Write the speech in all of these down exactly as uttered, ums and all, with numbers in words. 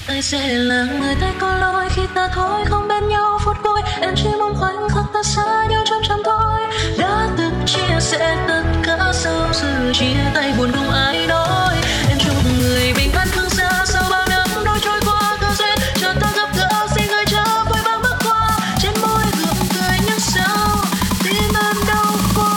Ai sẽ là người tay có lỗi khi ta thôi không bên nhau phút cuối. Em chỉ mong khoảnh khắc ta xa nhau chậm chậm thôi. Đã từng chia sẻ tất cả sau sự chia tay buồn không ai nói. Em chúc người bình an phương xa sau bao năm đôi trôi qua cơ duyên. Chờ ta gặp gỡ xin gửi cho vội vàng bước qua. Trên môi gượng cười nhưng sao tim em đau quá.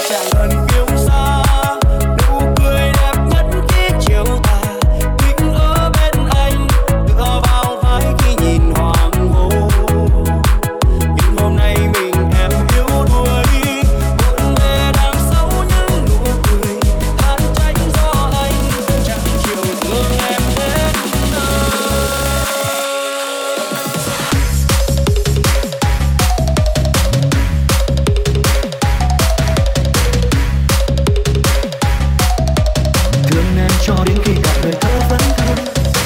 chẳng cần kiêu sa, nụ cười đẹp nhất khi chiều tà, thích ở bên anh tựa vào vai khi nhìn hoàng hôn. Nhưng hôm nay mình em yếu đuối, buồn về đằng sau những nụ cười, than trách do anh chẳng chịu thương em hết đời. Thương em cho đến khi cả đời thơ vẫn thương.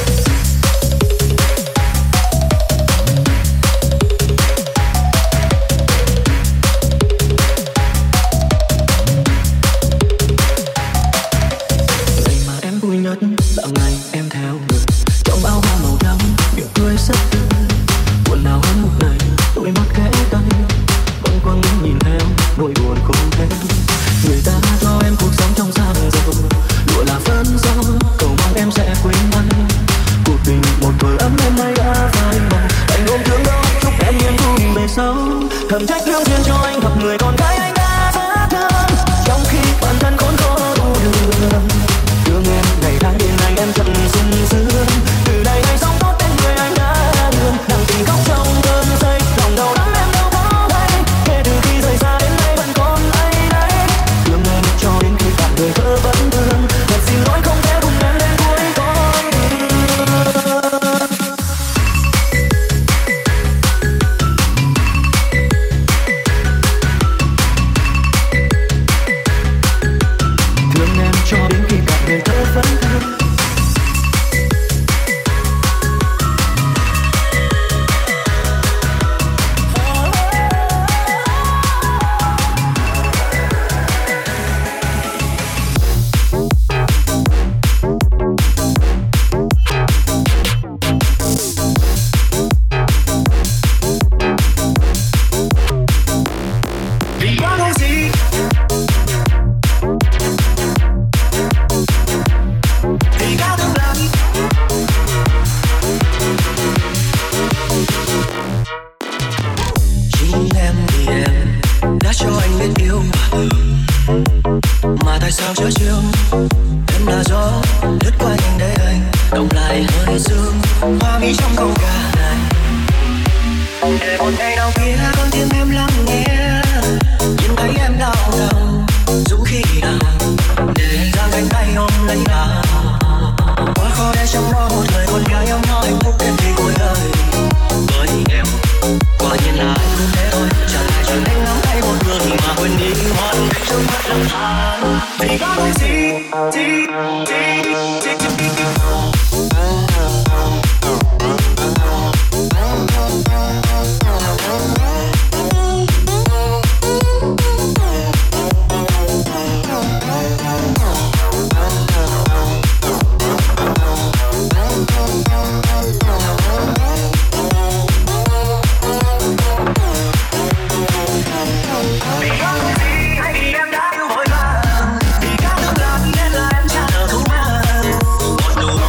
Ngày mà em vui nhất là ngày em theo người trong bao hoa màu trắng, miệng cười rất tươi. Buồn nào hơn lúc này đôi mắt khẽ cay, quăng quăng nhìn theo nỗi buồn không thêm. Người ta cho em cuộc sống trong sáng giàu, lụa là phấn gió, cầu mong em sẽ quên anh. Cuộc tình một tuổi ấm em nay đã phai màu, anh ôm thương đó chúc em yên vui về sau. Thầm trách lương duyên cho anh gặp người con gái anh đã rất thương, trong khi bản thân khốn khó đủ đường. Thương em ngày tháng đến nay em chẳng sung sướng, từ đây ngày sống tốt đến người anh đã thương. Nặng tình khóc trong cơn say, lòng đau đớn em đâu có hay, kể từ khi rời xa đến nay vẫn còn ai đấy. Thương em cho đến khi cả đời thơ vẫn thương, thật xin lỗi không thể cùng em đến cuối con đường. Thương em cho đến khi cả đời thơ vẫn thương. Vì quá đâu gì thì cả tương lai. Chính em vì em đã cho anh biết yêu mà thường, mà tại sao chưa chiều em là gió lướt qua nhanh để anh động lại hơi sương hoa mỹ trong câu ca này. Để một ngày nào kia con tim em lắng nghe, nhìn thấy em đau đầu dũng khí nào để giang cánh tay ôm lấy nào. Quá khó để trong đó một lời con gái em nói hạnh phúc đến khi cuối đời. Với em quả nhiên là anh cũng thế thôi, chẳng ai chẳng anh nắm tay một người mà quên đi hoàn cảnh trong mắt lặng than. Vì có cái gì gì gì gì gì một nụ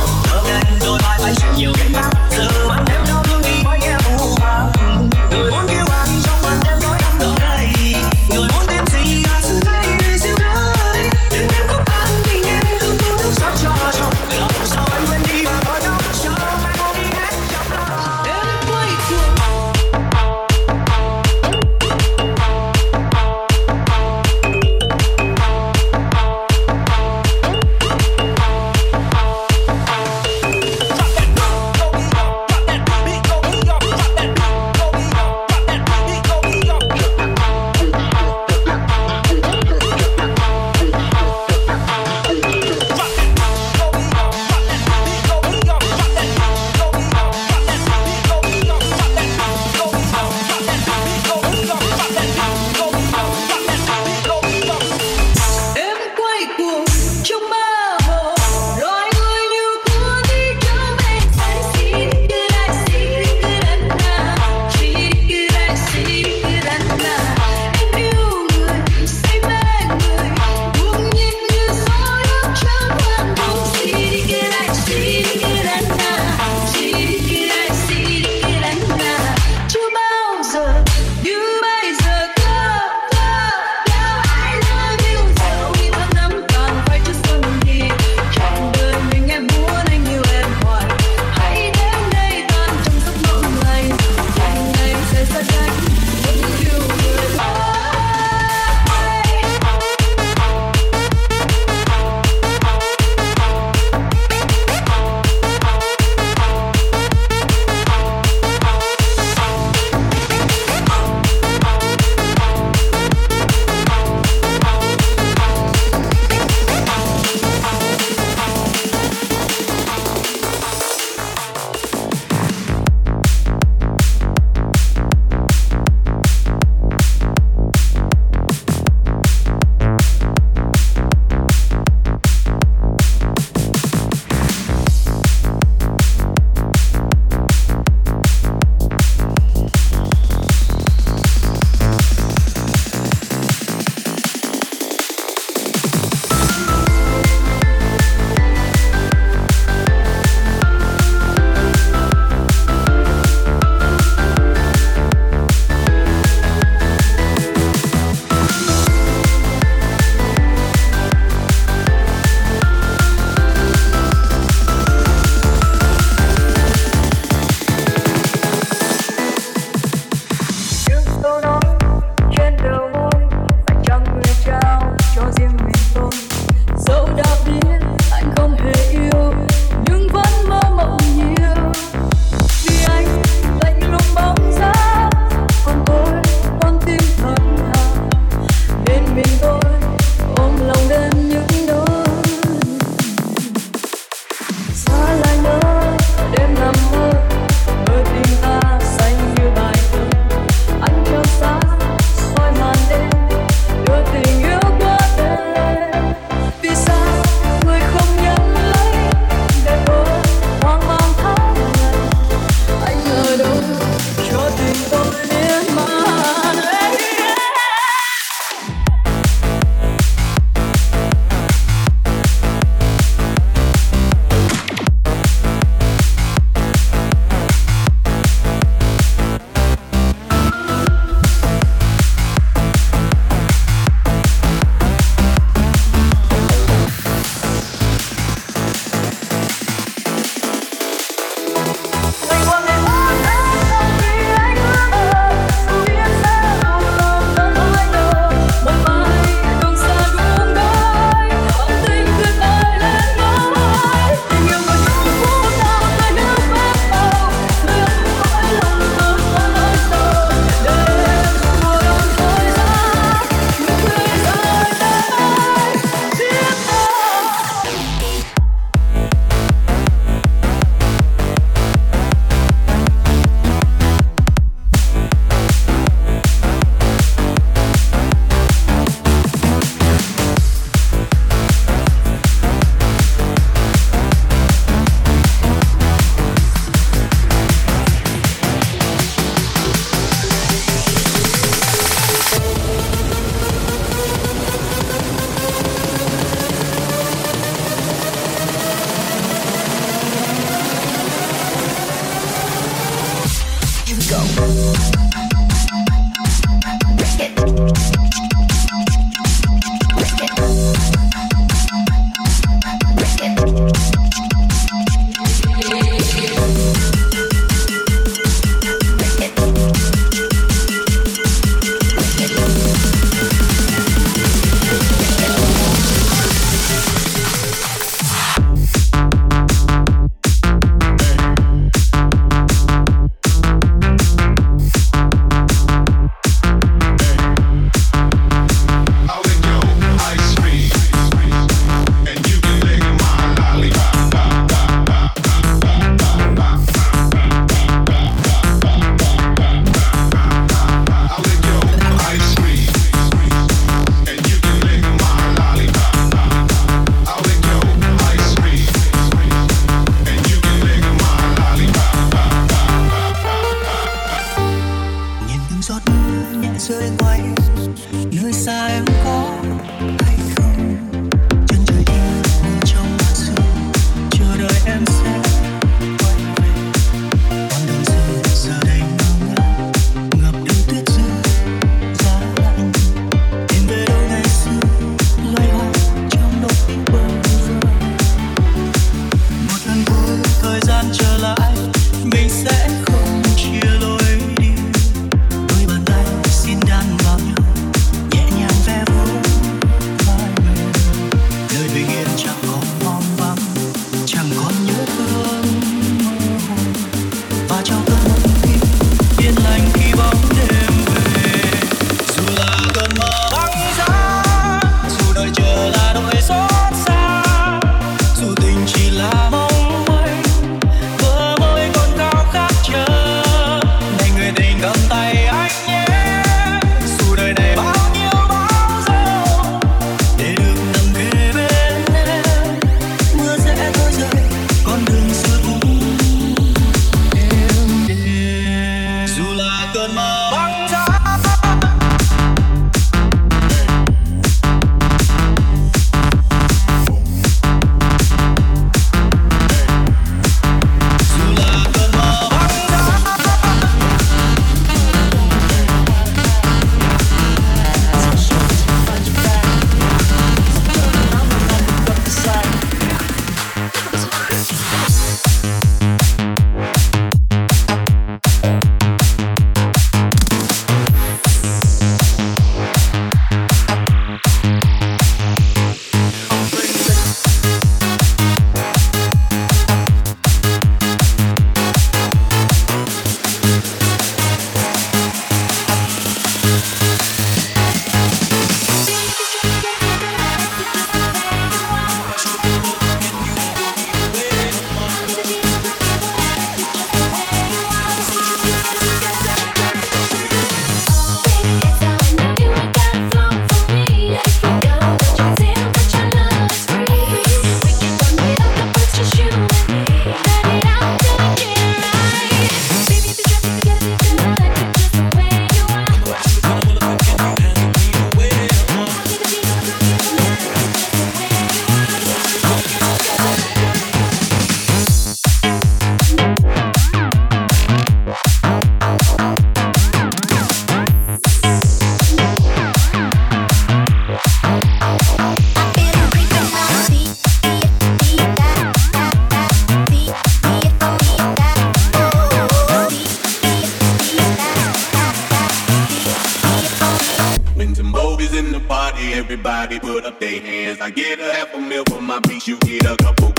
put up their hands. I get a half a meal for my beats, you get a couple.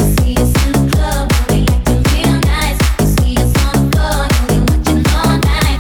See us in the club, we acting real nice. You see us on the floor, and we watching all night.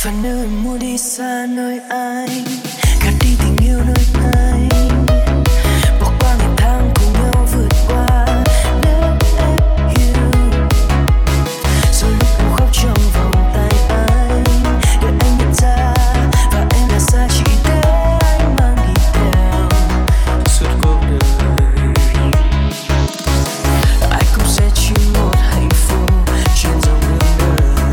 Và nếu em muốn đi xa nơi anh, gạt đi tình yêu nơi anh, bỏ qua ngày tháng cùng nhau vượt qua. Nếu em yêu, rồi lúc em khóc trong vòng tay anh, để anh nhận ra và em là xa chỉ để anh mang đi theo suốt cuộc đời. Ai cũng sẽ chỉ một hạnh phúc trên dòng đường đời,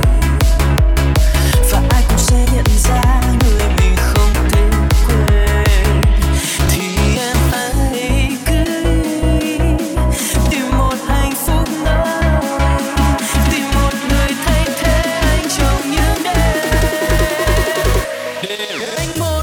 và ai cũng sẽ nhận ra người mình không thể quên. Thì em hãy cứ tìm một hạnh phúc nơi, tìm một người thay thế anh trong những đêm. Để anh một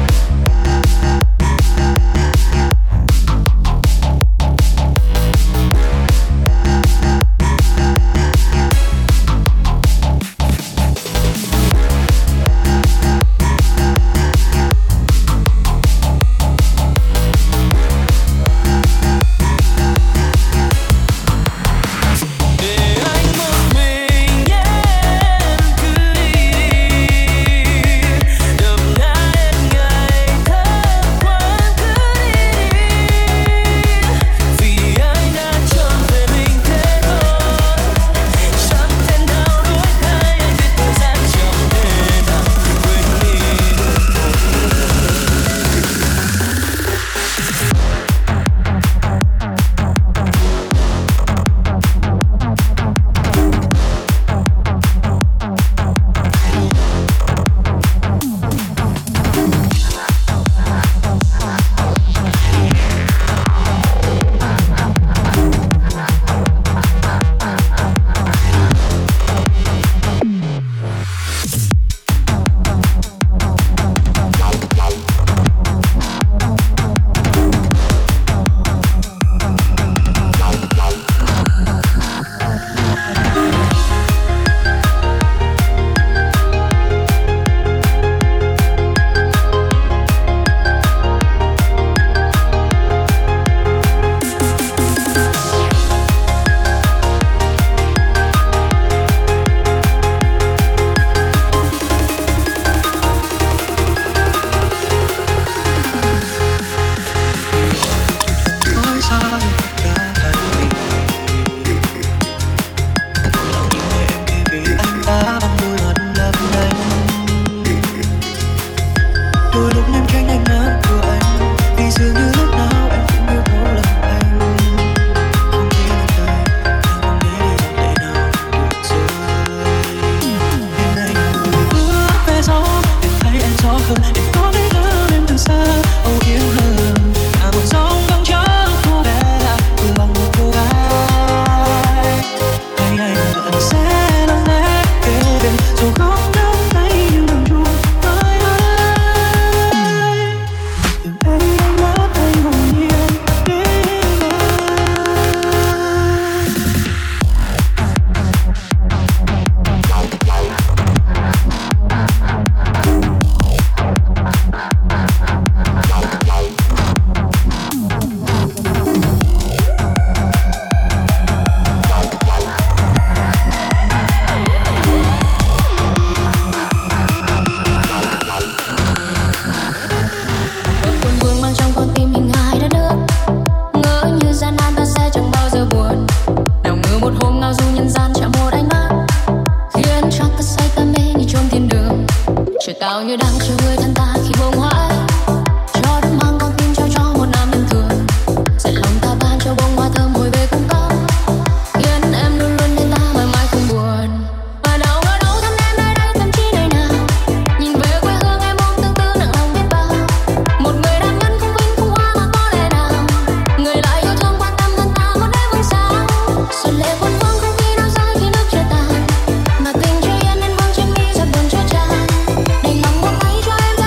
bao nhiêu đang chờ người thân ta khi bông hoa cho đắm mang con tim trao cho một nam nhân thường, dạy lòng ta ban cho bông hoa thơm hồi về cùng có khiến em luôn luôn bên ta mãi mãi không buồn. Và đâu ngờ đâu thăm em nơi đây tâm trí nơi nào, nhìn về quê hương em ôm tương tư nặng lòng biết bao. Một người đang nhân không vinh không hoa mà có lẽ nào người lại yêu thương quan tâm hơn ta một đêm mong sao. Xuân lệ cuốn vương không khi nào rơi khi nước chưa tàn, mà tình chưa yên nên vương trên mi giọt buồn chưa tràn. Đành lòng buông tay cho em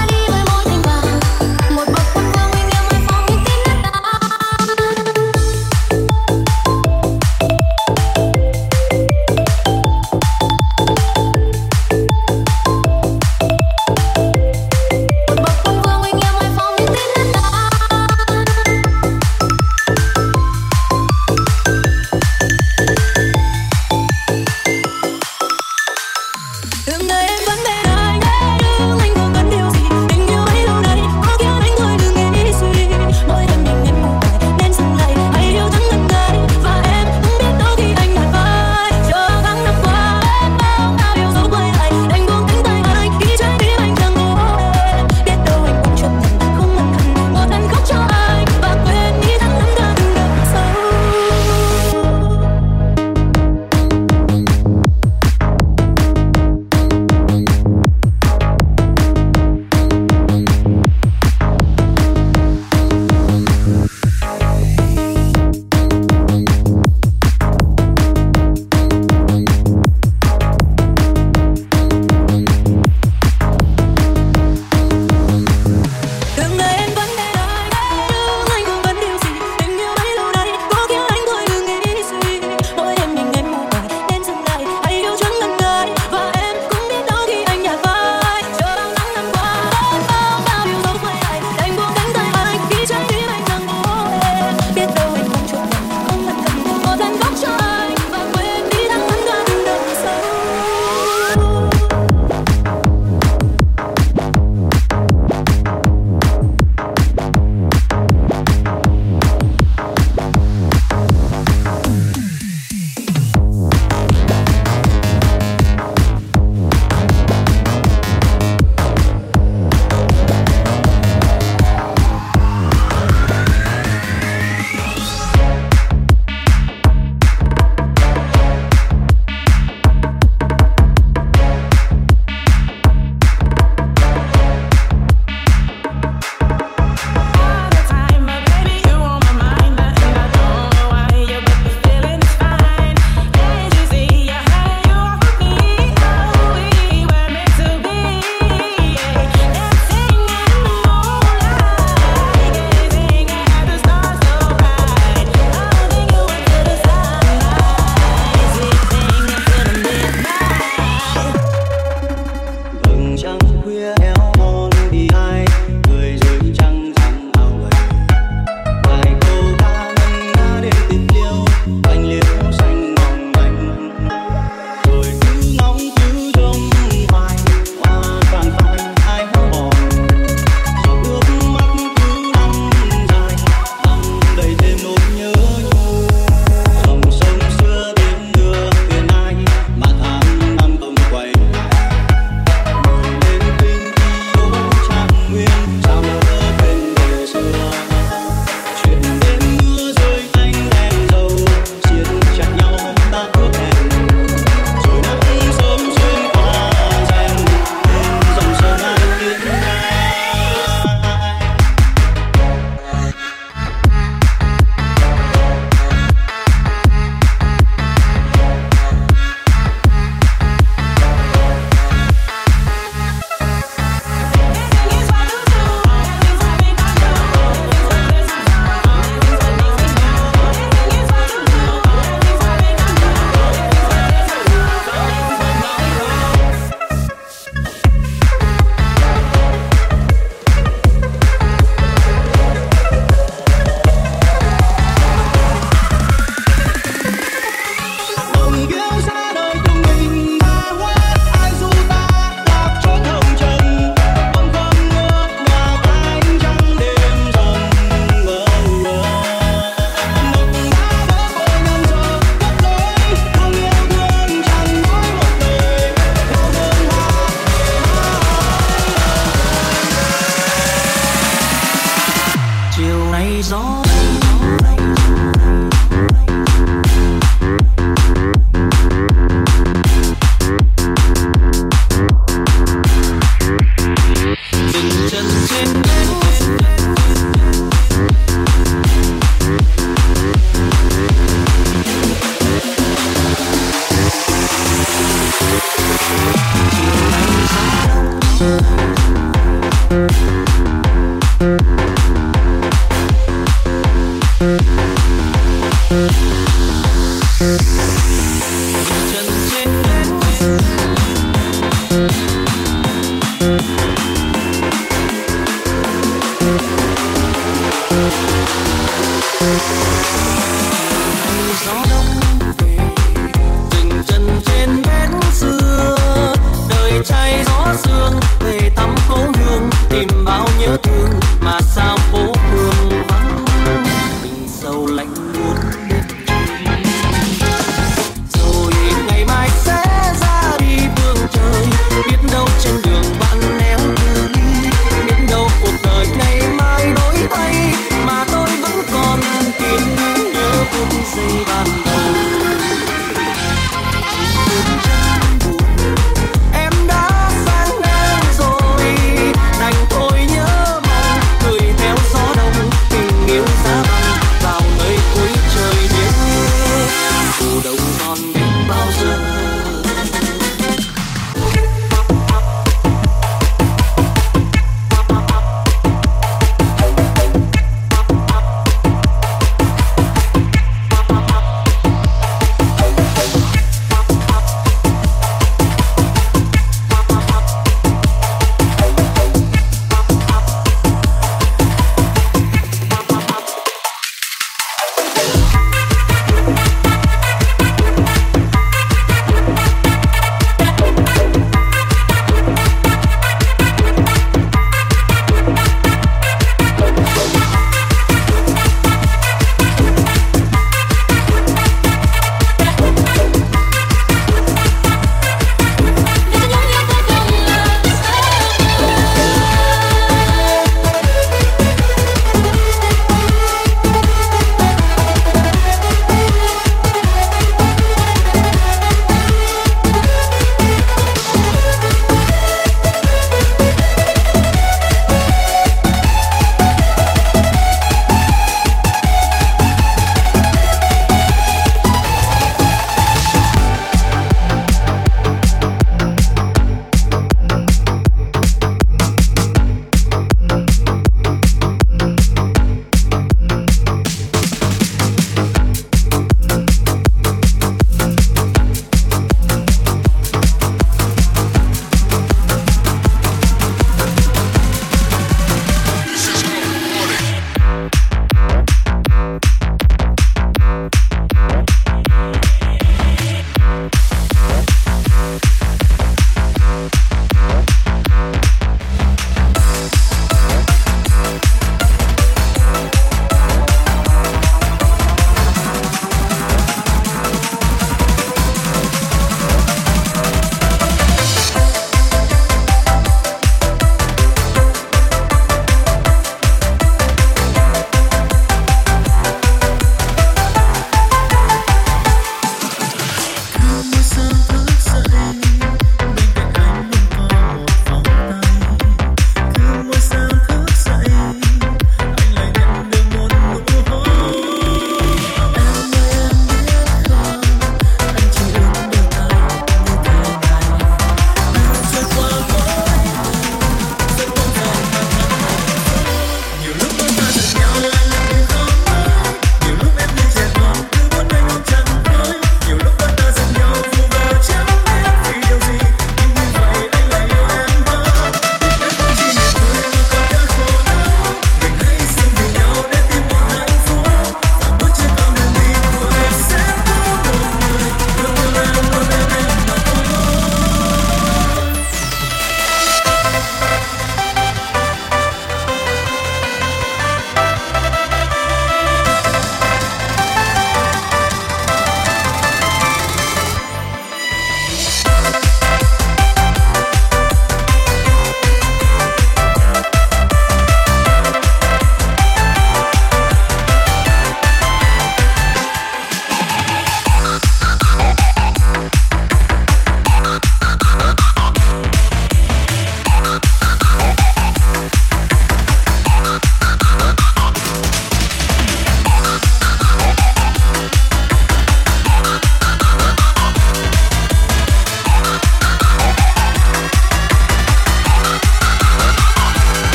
Chân trên